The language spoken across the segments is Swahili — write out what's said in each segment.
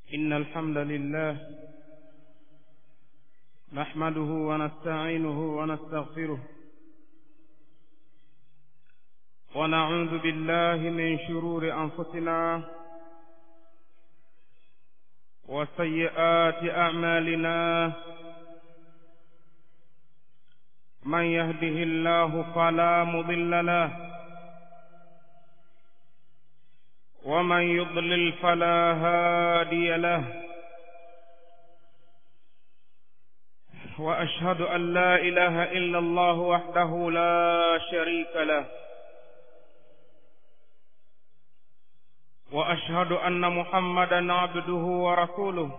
إن الحمد لله نحمده ونستعينه ونستغفره ونعوذ بالله من شرور أنفسنا وسيئات أعمالنا من يهده الله فلا مضل له ومن يضلل فلا هادي له وأشهد أن لا إله إلا الله وحده لا شريك له وأشهد أن محمدا عبده ورسوله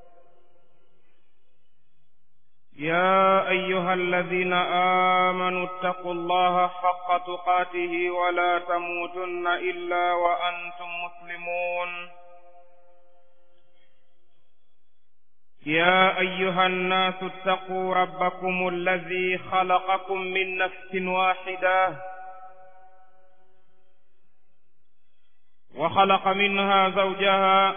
يا أيها الذين آمنوا اتقوا الله حق تقاته ولا تموتن إلا وأنتم مسلمون يا أيها الناس اتقوا ربكم الذي خلقكم من نفس واحدة وخلق منها زوجها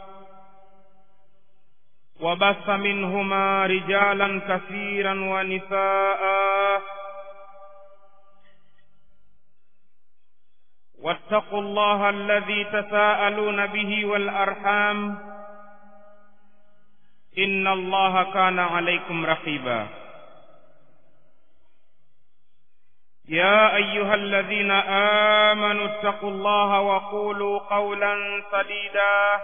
وبث منهما رجالا كثيرا ونساء واتقوا الله الذي تساءلون به والأرحام إن الله كان عليكم رقيبا يا أيها الذين آمنوا اتقوا الله وقولوا قولا سديدا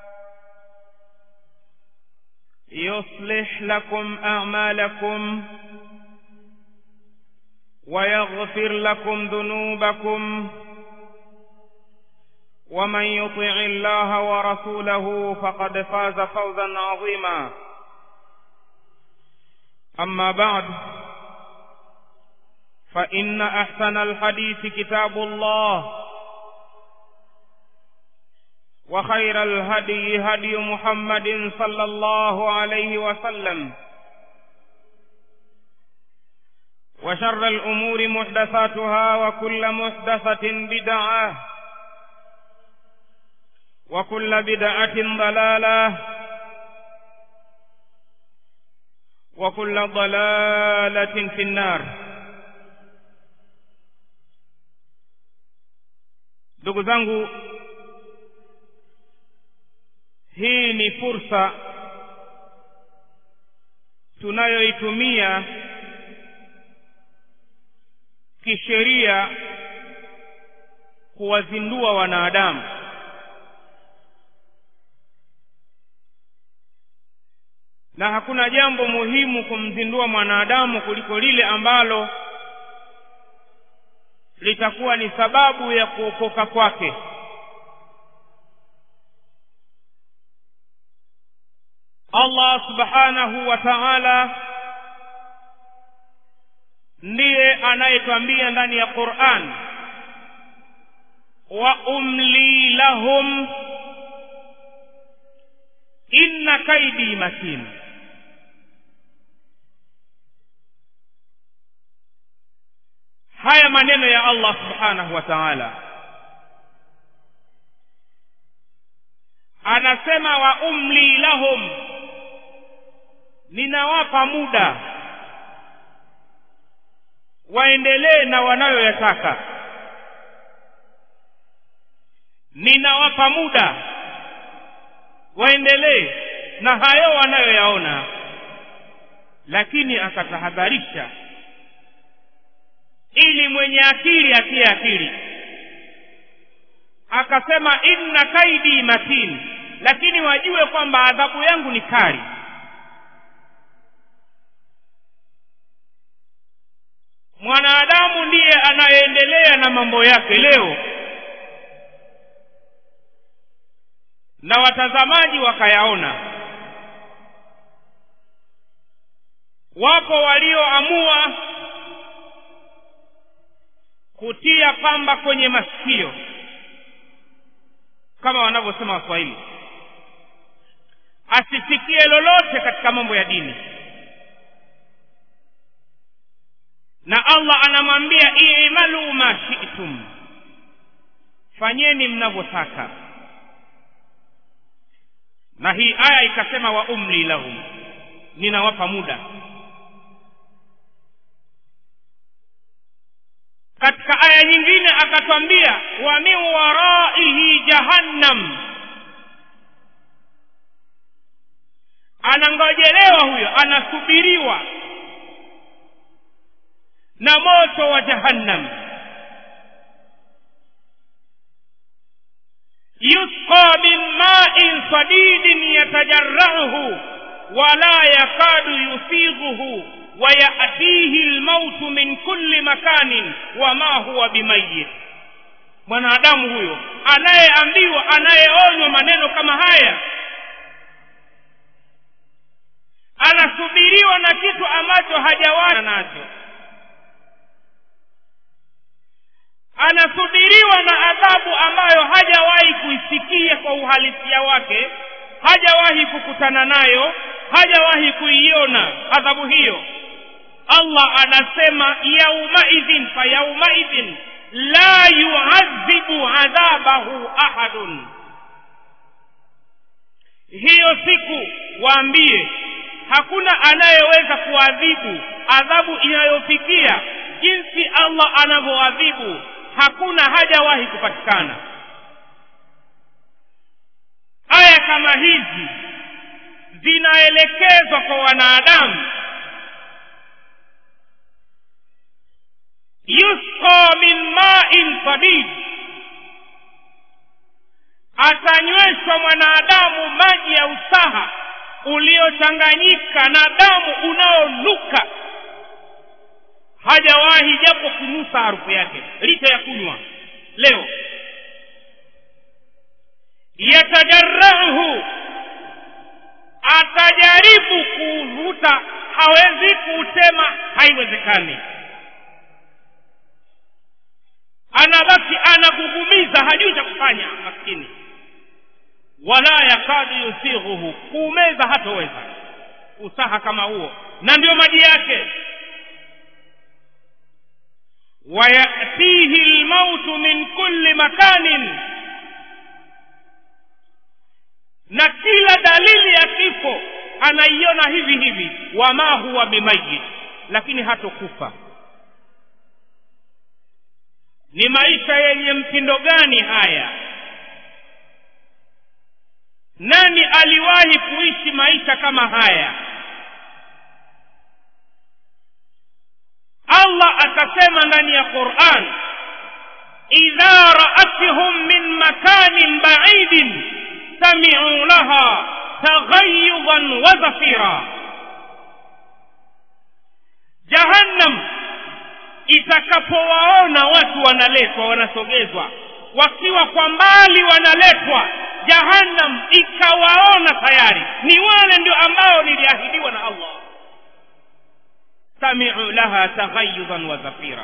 يصلح لكم أعمالكم ويغفر لكم ذنوبكم ومن يطع الله ورسوله فقد فاز فوزا عظيما أما بعد فإن أحسن الحديث كتاب الله وخير الهدي هدي محمد صلى الله عليه وسلم وشر الأمور محدثاتها وكل محدثة بدعة وكل بدعة ضلالة وكل ضلالة في النار. ndugu zangu, hii ni fursa tunayoitumia kisheria kuwazindua wanadamu, na hakuna jambo muhimu kumzindua mwanadamu kuliko lile ambalo litakuwa ni sababu ya kuokoka kwake. Allah subhanahu wa ta'ala ndiye anayetuambia ndani ya Qur'an, wa umli lahum inna kaidi matin. Haya maneno ya Allah subhanahu wa ta'ala, anasema wa umli lahum, ninawapa muda waendelee na wanayoyataka. Ninawapa muda waendelee na hayo wanayoyaona, lakini akatahadharisha ili mwenye akili atie akili. Akasema inna kaidi matin, lakini wajue kwamba adhabu yangu ni kali. Mwanadamu ndiye anayeendelea na mambo yake leo, na watazamaji wakayaona. Wapo walioamua kutia pamba kwenye masikio, kama wanavyosema Waswahili, asisikie lolote katika mambo ya dini. Na Allah anamwambia i'malu ma shi'tum, fanyeni mnavyotaka. Na hii aya ikasema wa umli lahum, ninawapa muda. Katika aya nyingine akatwambia wa min waraihi jahannam, anangojelewa huyo, anasubiriwa na moto wa jahannam. yusqa min ma'in sadidin yatajarrahu wa la yakadu yusighuhu wa ya'tihi al-maut min kulli makanin wa ma huwa bimayyit. Mwanadamu huyo anayeambiwa, anayeonywa maneno kama haya, anasubiriwa na kitu ambacho hajawahi nacho, anasubiriwa na adhabu ambayo hajawahi kuisikia kwa uhalisia wake, hajawahi kukutana nayo, hajawahi kuiona adhabu hiyo. Allah anasema yaumaidhin fa yaumaidhin la yu'adhibu adhabahu ahadun. Hiyo siku waambie hakuna anayeweza kuadhibu adhabu inayofikia jinsi Allah anavyoadhibu, hakuna, hajawahi kupatikana. Aya kama hizi zinaelekezwa kwa wanadamu. yusqa min ma'in sadid, atanyweshwa mwanadamu maji ya usaha uliochanganyika na damu unaonuka, hajawahi japo kunusa harufu yake licha ya kunywa. Leo yatajarrahu, atajaribu kuvuta, hawezi kutema, haiwezekani, anabaki anagugumiza, hajui cha kufanya maskini. wala yakadu yusighuhu, kuumeza hatoweza usaha kama huo, na ndio maji yake. wayatihi almautu min kulli makanin, na kila dalili ya kifo anaiona hivi hivi. wama huwa bimayyit, lakini hatokufa. Ni maisha yenye mtindo gani haya? Nani aliwahi kuishi maisha kama haya? Allah akasema ndani ya Qur'an, idha ra'atuhum min makanin ba'idin sami'u laha taghayyudan wa zafira. Jahannam itakapowaona watu wanaletwa, wanasogezwa, wakiwa kwa mbali wanaletwa, Jahannam ikawaona tayari, ni wale ndio ambao niliahidiwa na Allah. sami'u laha taghayyudan wa zafira,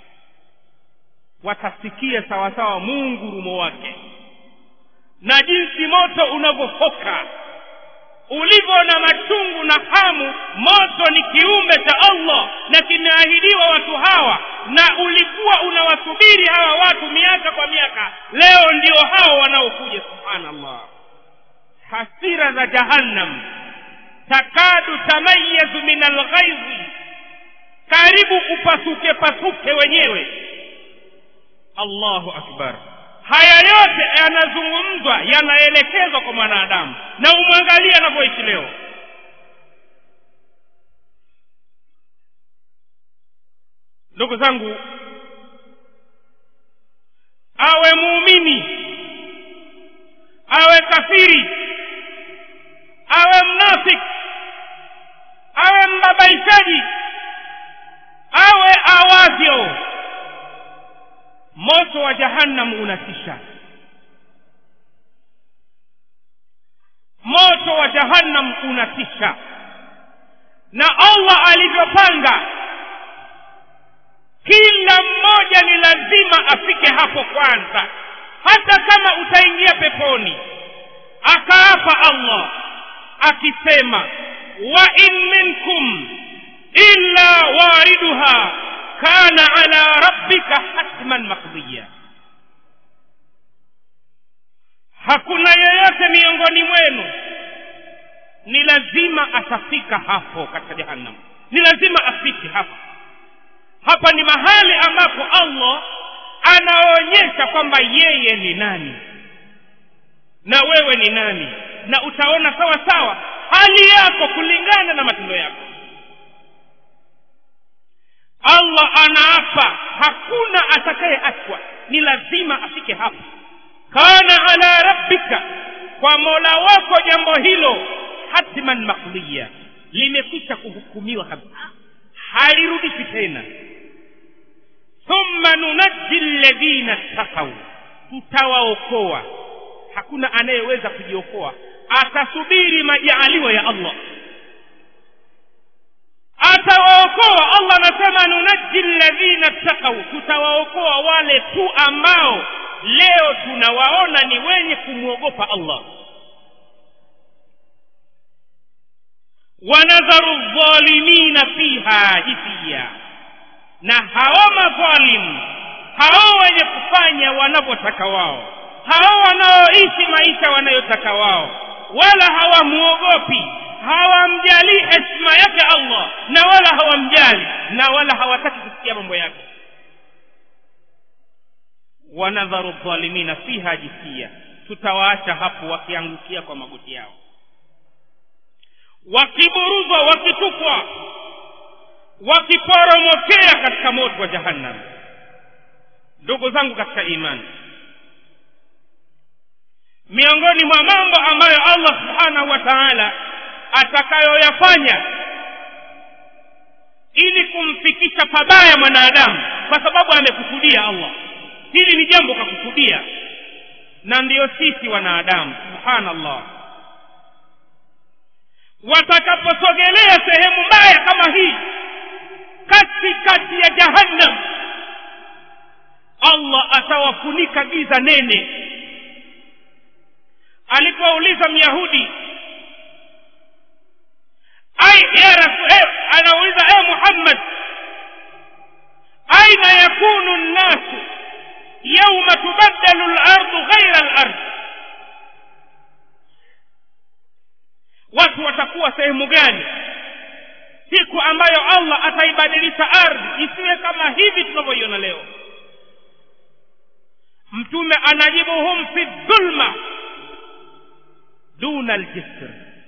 watasikia sawa sawa mungurumo wake na jinsi moto unavyofoka, ulivyo na machungu na hamu. Moto ni kiumbe cha Allah na kimeahidiwa watu hawa, na ulikuwa unawasubiri hawa watu miaka kwa miaka. Leo ndio hao wanaokuja. Subhanallah, hasira za Jahannam takadu tamayyazu min alghayzi, karibu upasuke pasuke wenyewe. Allahu akbar. Haya yote yanazungumzwa, yanaelekezwa kwa mwanadamu, na umwangalie anavyoishi leo. Ndugu zangu, awe muumini, awe kafiri, awe mnafiki, awe mbabaishaji, awe awavyo, moto wa Jahannam unatisha. Moto wa Jahannam unatisha, na Allah alivyopanga, kila mmoja ni lazima afike hapo kwanza. Hata kama utaingia peponi, akaapa Allah akisema wa in minkum illa wariduha kana ala rabbika hatman maqdiya, hakuna yeyote miongoni mwenu ni lazima atafika hapo katika jahannam. Ni lazima afike hapo. Hapa ni mahali ambapo Allah anaonyesha kwamba yeye ni nani na wewe ni nani, na utaona sawa sawa hali yako kulingana na matendo yako. Allah anaapa hakuna atakayeachwa, ni lazima afike hapo. Kana ala rabbika, kwa Mola wako jambo hilo hatman maqdiya, limekwisha kuhukumiwa kabisa, halirudi tena. Thumma nunajji alladhina taqaw, tutawaokoa. Hakuna anayeweza kujiokoa, atasubiri majaliwa ya Allah, atawaokoa. Allah anasema nunajji alladhina taqaw, tutawaokoa wale tu ambao leo tunawaona ni wenye kumwogopa Allah. Wanadharu dhalimina fiha jithiya, na hawa madhalimu, hao wenye kufanya wanavyotaka wao, hao wanaoishi maisha wanayotaka wao, wala hawamuogopi, hawamjali heshima yake Allah, na wala hawamjali, na wala hawataki kusikia mambo yake. Wanadharu dhalimina fiha jithiya, tutawaacha hapo wakiangukia kwa magoti yao, wakiburuzwa, wakitupwa, wakiporomokea katika moto wa jahannam. Ndugu zangu katika imani, miongoni mwa mambo ambayo Allah subhanahu wa ta'ala atakayoyafanya ili kumfikisha pabaya mwanadamu, kwa sababu amekusudia Allah, hili ni jambo kakusudia, na ndiyo sisi wanadamu subhanallah, watakaposogelea sehemu mbaya kama hii katikati ya jahannam, Allah atawafunika giza nene. Alipouliza Myahudi, anauliza Muhammad, aina yakunu an-nasu yawma tubaddalu al-ardu ghayra al-ard, watu watakuwa sehemu gani siku ambayo Allah ataibadilisha ardhi isiwe kama hivi tunavyoiona leo? Mtume anajibu, hum fi dhulma duna al-jisr,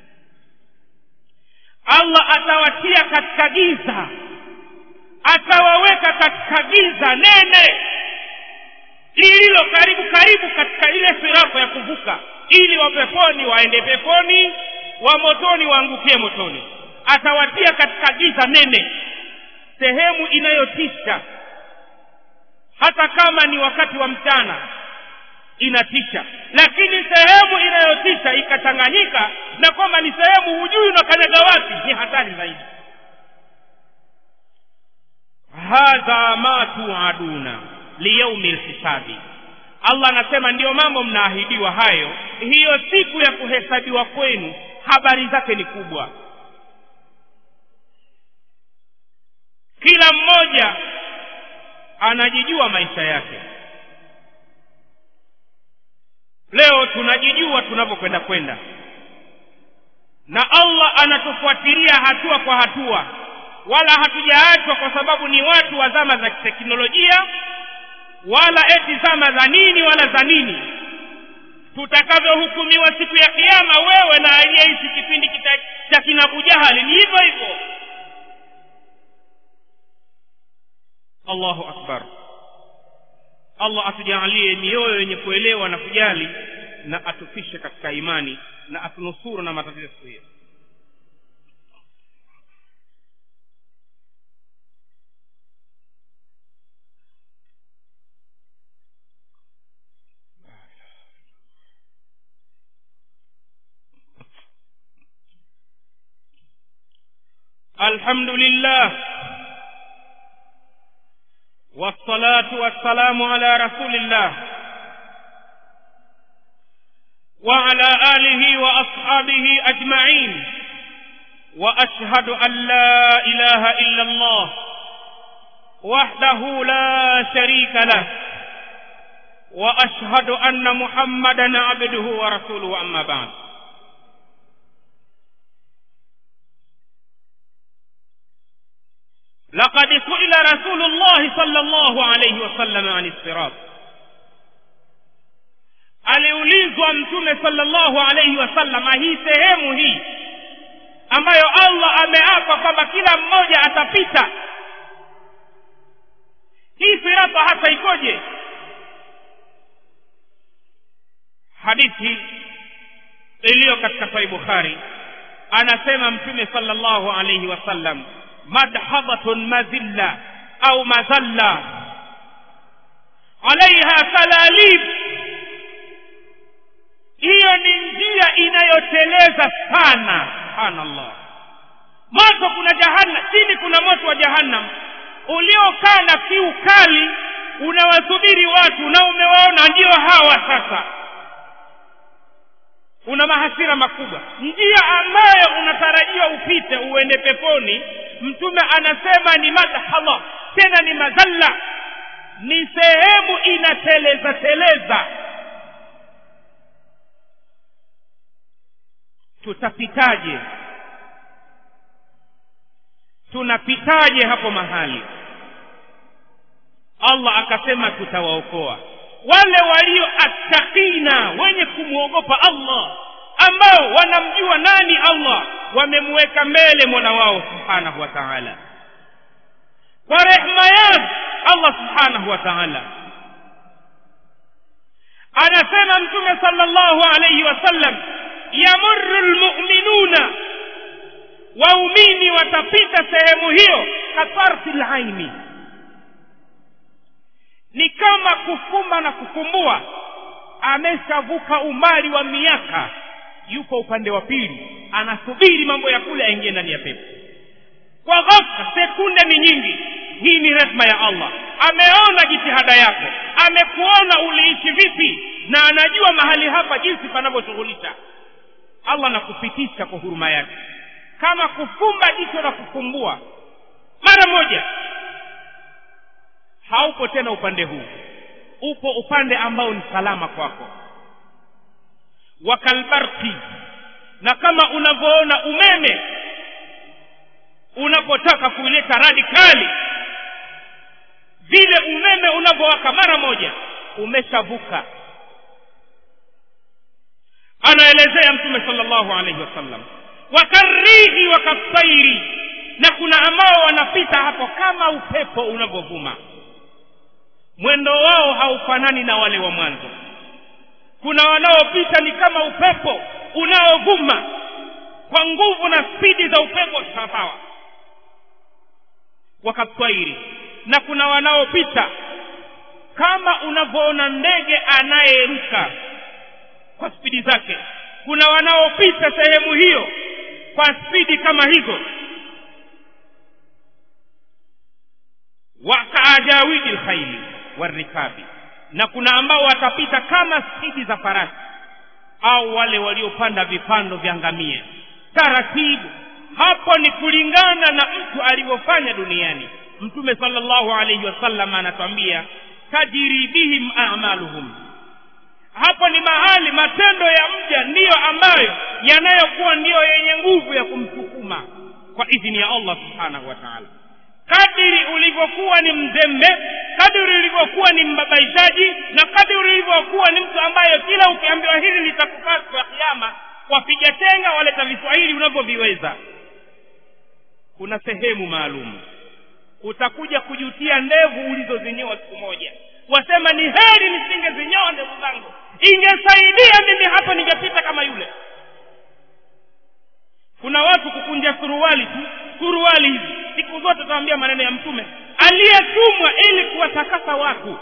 Allah atawatia katika giza, atawaweka katika giza nene lililo karibu katika ile sirafu ya kuvuka, ili wa peponi waende peponi, wa motoni waangukie motoni. Atawatia katika giza nene, sehemu inayotisha. Hata kama ni wakati wa mchana inatisha, lakini sehemu inayotisha ikachanganyika na kwamba ni sehemu hujui na kanyaga wapi, ni hatari zaidi. Hadha ma tuaduna liyaumi alhisabi, Allah anasema ndio mambo mnaahidiwa hayo, hiyo siku ya kuhesabiwa kwenu habari zake ni kubwa. Kila mmoja anajijua maisha yake. Leo tunajijua tunapokwenda, na Allah anatufuatilia hatua kwa hatua, wala hatujaachwa kwa sababu ni watu wa zama za teknolojia, wala eti zama za nini wala za nini. Tutakavyohukumiwa siku ya kiyama, wewe na aliyeishi kipindi cha kina Abu Jahali ni hivyo hivyo. Allahu akbar. Allah atujalie mioyo yenye kuelewa na kujali, na atufishe katika imani, na atunusuru na matatizo yetu. Alhamdulillah wassalatu wassalamu ala rasulillah wa ala alihi wa ashabihi ajma'in, wa ashhadu an la ilaha illa Allah wahdahu la sharika lah, wa ashhadu anna Muhammadan abduhu wa rasuluhu, amma ba'd. Rasulullah sallallahu alayhi wasallam an as-sirat, aliulizwa mtume sallallahu alayhi wasallam hii sehemu hii ambayo Allah ameapa kwamba kila mmoja atapita, hii sirata hata ikoje? Hadithi iliyo katika Sahih Bukhari anasema mtume sallallahu alayhi wasallam, madhabatun mazilla au mazalla alaiha salalib, hiyo ni njia inayoteleza sana. Subhanallah, moto kuna jahannam, chini kuna moto wa jahannam uliokaa na kiu kali, unawasubiri watu na umewaona ndio hawa sasa, una mahasira makubwa. Njia ambayo unatarajiwa upite uende peponi, mtume anasema ni madhala, tena ni mazalla, ni sehemu inateleza teleza. Tutapitaje? Tunapitaje hapo mahali? Allah akasema tutawaokoa wale walio attaqina, wenye kumuogopa Allah, ambao wanamjua nani Allah, wamemweka mbele Mola wao subhanahu wa ta'ala. Kwa rehema yake Allah subhanahu wa ta'ala anasema mtume sallallahu alayhi wasallam, yamurru almu'minuna, waumini watapita sehemu hiyo katarfil aini, ni kama kufumba na kufumbua. Ameshavuka umbali wa miaka, yupo upande wa pili, anasubiri mambo ya kule aingie ndani ya pepo. Kwa ghafla, sekunde ni nyingi. Hii ni rehema ya Allah. Ameona jitihada yako, amekuona uliishi vipi, na anajua mahali hapa jinsi panavyoshughulisha. Allah anakupitisha kwa huruma yake, kama kufumba jicho na kufumbua mara moja. Haupo tena upande huu, upo upande ambao ni salama kwako. Wakalbarki, na kama unavyoona umeme unapotaka kuileta radikali, vile umeme unavyowaka mara moja, umeshavuka. Anaelezea mtume sallallahu alayhi wasallam, wakarrihi wakasairi, na kuna ambao wanapita hapo kama upepo unavyovuma, mwendo wao haufanani na wale wa mwanzo. Kuna wanaopita ni kama upepo unaovuma kwa nguvu na spidi za upepo sawa, wakatwairi. Na kuna wanaopita kama unavyoona ndege anayeruka kwa spidi zake. Kuna wanaopita sehemu hiyo kwa spidi kama hizo. Wakaajawidi alkhayli warikabi, na kuna ambao watapita kama spidi za farasi au wale waliopanda vipando vya ngamia taratibu. Hapo ni kulingana na mtu alivyofanya duniani. Mtume sallallahu alayhi wasallam anatuambia tajri bihim a'maluhum, hapo ni mahali matendo ya mja ndiyo ambayo yanayokuwa ndiyo yenye nguvu ya kumsukuma kwa idhini ya Allah subhanahu wa ta'ala. Kadiri ulivyokuwa ni mzembe, kadiri ulivyokuwa ni mbabaishaji, na kadiri ulivyokuwa ni mtu ambaye kila ukiambiwa hili litakupata kwa kiyama wapiga tenga waleta viswahili unavyoviweza, kuna sehemu maalum utakuja kujutia ndevu ulizozinyoa siku moja. Wasema ni heri nisingezinyoa ndevu zangu, ingesaidia mimi hapa ningepita kama yule. Kuna watu kukunja suruali tu, suruali hizi siku zote tutaambia maneno ya mtume aliyetumwa ili kuwatakasa watu,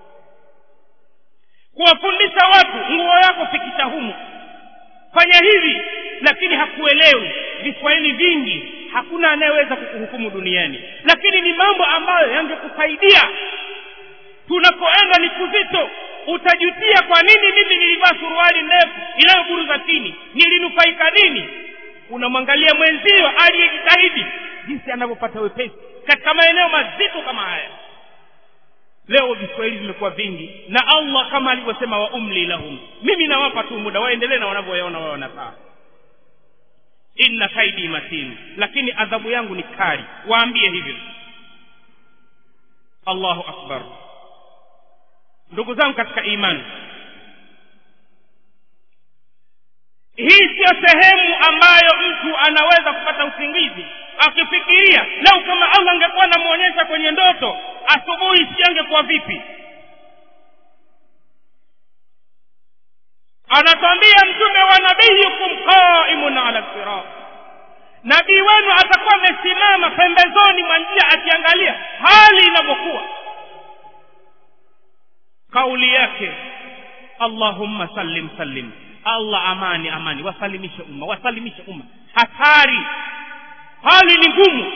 kuwafundisha watu, nguo yako fikisha humu, fanya hivi. Lakini hakuelewi viswahili vingi, hakuna anayeweza kukuhukumu duniani, lakini ni mambo ambayo yangekusaidia. Tunapoenda ni kuzito, utajutia kwa nini mimi nilivaa suruali ndefu inayoburuza chini, nilinufaika nini? Unamwangalia mwenzio aliyejitahidi jinsi anavyopata wepesi katika maeneo mazito kama haya. Leo viswahili vimekuwa vingi, na Allah kama alivyosema wa umli lahum, mimi nawapa tu muda waendelee na wanavyoyaona wao wanafaa. Inna kaidi matin, lakini adhabu yangu ni kali. Waambie hivyo. Allahu akbar. Ndugu zangu katika imani, hii sio sehemu ambayo mtu anaweza kupata usingizi akifikiria lau kama Allah angekuwa anamuonyesha kwenye ndoto asubuhi singekuwa vipi. Anatambia mtume wa nabiyukum qaimun ala sirat, nabii wenu atakuwa amesimama pembezoni mwa njia akiangalia hali inavyokuwa. Kauli yake Allahumma sallim sallim, Allah amani amani, wasalimishe umma. Hatari, hali ni ngumu.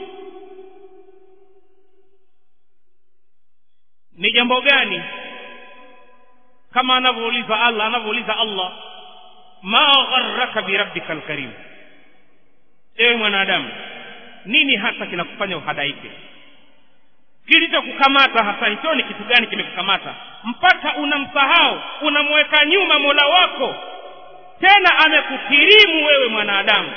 Ni jambo gani? Kama anavyouliza Allah, ma gharraka bi rabbikal karim, ewe mwanadamu, nini hasa kinakufanya uhadaike? Kilichokukamata hasa hicho ni kitu gani kimekukamata mpaka unamsahau, unamweka nyuma Mola wako? Tena amekukirimu wewe mwanadamu,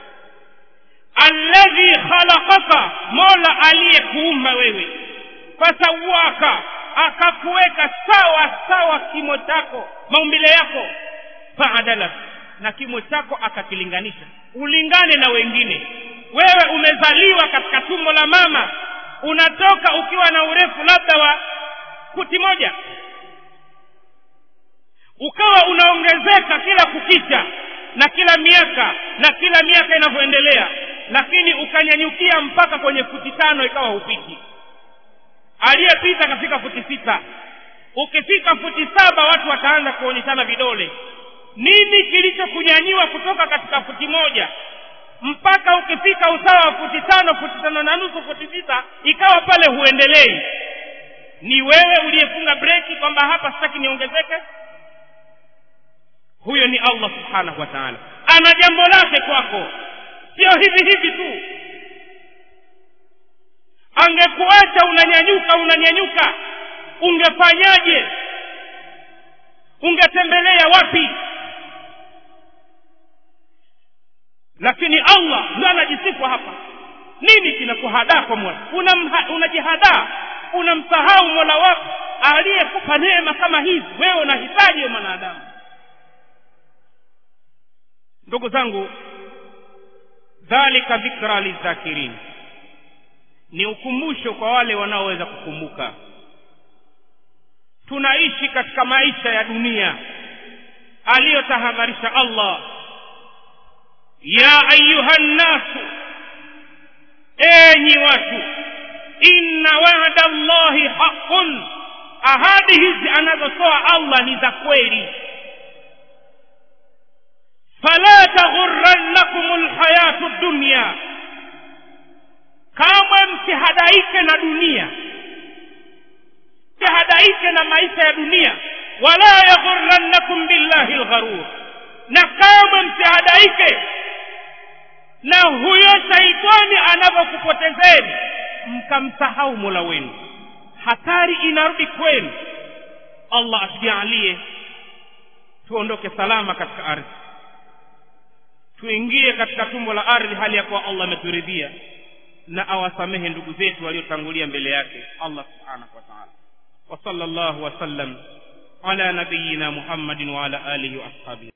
alladhi khalaqaka, Mola aliyekuumba wewe, fasawaka, akakuweka sawa sawa kimo chako, maumbile yako, faadala, na kimo chako akakilinganisha ulingane na wengine. Wewe umezaliwa katika tumbo la mama, unatoka ukiwa na urefu labda wa futi moja, ukawa unaongezeka kila kukicha na kila miaka inavyoendelea, lakini ukanyanyukia mpaka kwenye futi 5 ikawa hupiti. Aliyepita kafika futi 6, ukifika futi 7 watu wataanza kuonyeshana vidole. Nini kilichokunyanyua kutoka katika futi 1 mpaka ukifika usawa wa futi 5, futi 5 na nusu, futi 6 ikawa pale huendelei? Ni wewe uliyefunga breki kwamba hapa sitaki niongezeke? Huyo ni Allah subhanahu wa ta'ala, ana jambo lake kwako, sio hivi tu. Angekuacha unanyanyuka, ungefanyaje? Ungetembelea wapi? Lakini Allah ndiye anajisifu hapa. Nini kinakuhadaa kwa Mola? Unajihadaa, unamsahau Mola wako aliyekupa neema kama hizi. Wewe unahitaji mwanadamu. Ndugu zangu, dhalika dhikra lizakirin, ni ukumbusho kwa wale wanaoweza kukumbuka. Tunaishi katika maisha ya dunia aliyotahadharisha Allah, ya ayuhan nasu, enyi watu, inna wa'da Allahi haqqun, ahadi hizi anazotoa Allah ni za kweli. Fala taghurrannakumul hayatud dunya, kama msihadaike na dunia, msihadaike na maisha ya dunia. Wala yaghurrannakum billahi algharur, na kama msihadaike na huyo shaitani anavyokupotezeni mkamsahau Mola wenu. Hatari inarudi kwenu. Allah atujalie tuondoke salama katika ardhi, tuingie katika tumbo la ardhi hali ya kuwa Allah ameturidhia, na awasamehe ndugu zetu waliotangulia mbele yake Allah subhanahu wa ta'ala. Wa sallallahu wa sallam ala nabiyyina Muhammadin wa ala alihi wa ashabihi.